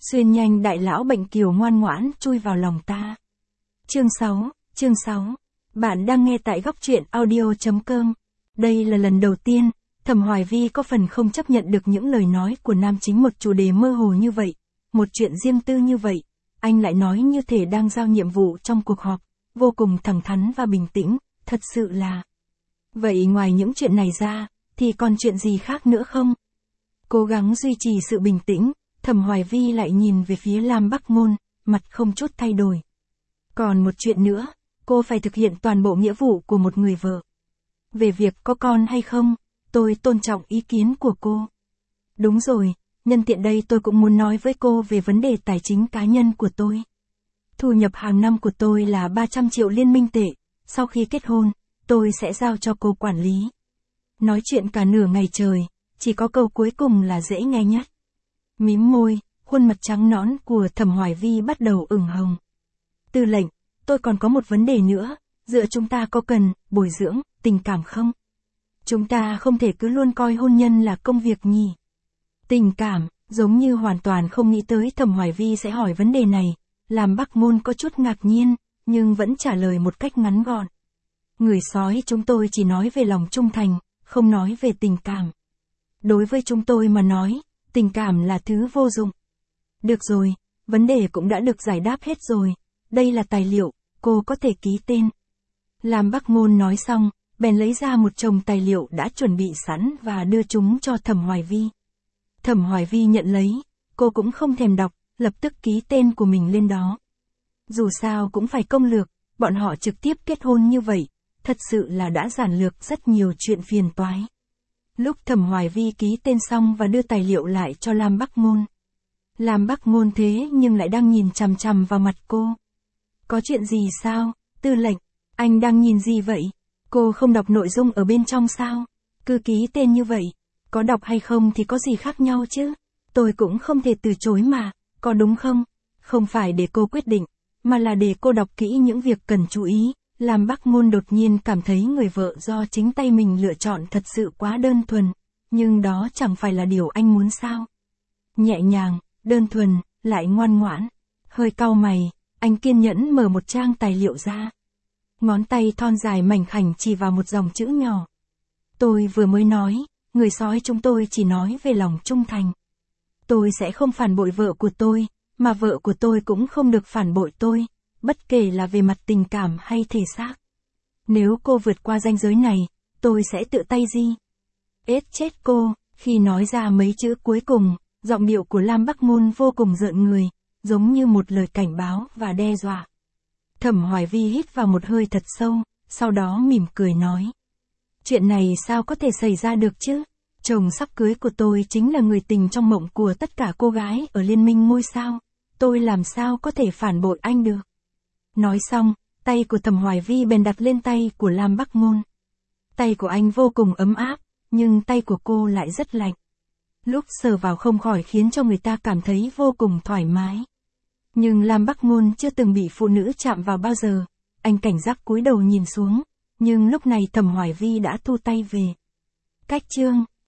Xuyên nhanh đại lão bệnh kiều ngoan ngoãn chui vào lòng ta. Chương 6. Bạn đang nghe tại góc truyện audio.com. Đây là lần đầu tiên, Thẩm Hoài Vi có phần không chấp nhận được những lời nói của nam chính một chủ đề mơ hồ như vậy, một chuyện riêng tư như vậy. Anh lại nói như thể đang giao nhiệm vụ trong cuộc họp, vô cùng thẳng thắn và bình tĩnh, thật sự là. Vậy ngoài những chuyện này ra, thì còn chuyện gì khác nữa không? Cố gắng duy trì sự bình tĩnh, Thẩm Hoài Vi lại nhìn về phía Lam Bắc Ngôn, mặt không chút thay đổi. Còn một chuyện nữa, cô phải thực hiện toàn bộ nghĩa vụ của một người vợ. Về việc có con hay không, tôi tôn trọng ý kiến của cô. Đúng rồi, nhân tiện đây tôi cũng muốn nói với cô về vấn đề tài chính cá nhân của tôi. Thu nhập hàng năm của tôi là 300 triệu liên minh tệ, sau khi kết hôn, tôi sẽ giao cho cô quản lý. Nói chuyện cả nửa ngày trời, chỉ có câu cuối cùng là dễ nghe nhất. Mím môi, khuôn mặt trắng nõn của Thẩm Hoài Vi bắt đầu ửng hồng. Tư lệnh, tôi còn có một vấn đề nữa, giữa chúng ta có cần bồi dưỡng tình cảm không? Chúng ta không thể cứ luôn coi hôn nhân là công việc nhỉ? Tình cảm, giống như hoàn toàn không nghĩ tới Thẩm Hoài Vi sẽ hỏi vấn đề này, làm Bắc Ngôn có chút ngạc nhiên, nhưng vẫn trả lời một cách ngắn gọn. Người sói chúng tôi chỉ nói về lòng trung thành, không nói về tình cảm. Đối với chúng tôi mà nói, tình cảm là thứ vô dụng. Được rồi, vấn đề cũng đã được giải đáp hết rồi. Đây là tài liệu, cô có thể ký tên. Lam Bắc Ngôn nói xong, bèn lấy ra một chồng tài liệu đã chuẩn bị sẵn và đưa chúng cho Thẩm Hoài Vi. Thẩm Hoài Vi nhận lấy, cô cũng không thèm đọc, lập tức ký tên của mình lên đó. Dù sao cũng phải công lược, bọn họ trực tiếp kết hôn như vậy, thật sự là đã giản lược rất nhiều chuyện phiền toái. Lúc Thẩm Hoài Vi ký tên xong và đưa tài liệu lại cho Lam Bắc Ngôn. Lam Bắc Ngôn thế nhưng lại đang nhìn chằm chằm vào mặt cô. Có chuyện gì sao, tư lệnh, anh đang nhìn gì vậy? Cô không đọc nội dung ở bên trong sao? Cứ ký tên như vậy, có đọc hay không thì có gì khác nhau chứ? Tôi cũng không thể từ chối mà, có đúng không? Không phải để cô quyết định, mà là để cô đọc kỹ những việc cần chú ý. Lam Bắc Ngôn đột nhiên cảm thấy người vợ do chính tay mình lựa chọn thật sự quá đơn thuần, nhưng đó chẳng phải là điều anh muốn sao? Nhẹ nhàng, đơn thuần, lại ngoan ngoãn. Hơi cau mày, anh kiên nhẫn mở một trang tài liệu ra. Ngón tay thon dài mảnh khảnh chỉ vào một dòng chữ nhỏ. Tôi vừa mới nói, người sói chúng tôi chỉ nói về lòng trung thành. Tôi sẽ không phản bội vợ của tôi, mà vợ của tôi cũng không được phản bội tôi, bất kể là về mặt tình cảm hay thể xác. Nếu cô vượt qua ranh giới này, tôi sẽ tự tay ết chết cô. Khi nói ra mấy chữ cuối cùng, giọng điệu của Lam Bắc Ngôn vô cùng rợn người, giống như một lời cảnh báo và đe dọa. Thẩm Hoài Vi hít vào một hơi thật sâu, sau đó mỉm cười nói. Chuyện này sao có thể xảy ra được chứ? Chồng sắp cưới của tôi chính là người tình trong mộng của tất cả cô gái ở liên minh ngôi sao. Tôi làm sao có thể phản bội anh được? Nói xong, tay của Thẩm Hoài Vi bèn đặt lên tay của Lam Bắc Ngôn. Tay của anh vô cùng ấm áp, nhưng tay của cô lại rất lạnh. Lúc sờ vào không khỏi khiến cho người ta cảm thấy vô cùng thoải mái. Nhưng Lam Bắc Ngôn chưa từng bị phụ nữ chạm vào bao giờ. Anh cảnh giác cúi đầu nhìn xuống, nhưng lúc này Thẩm Hoài Vi đã thu tay về. Cách chương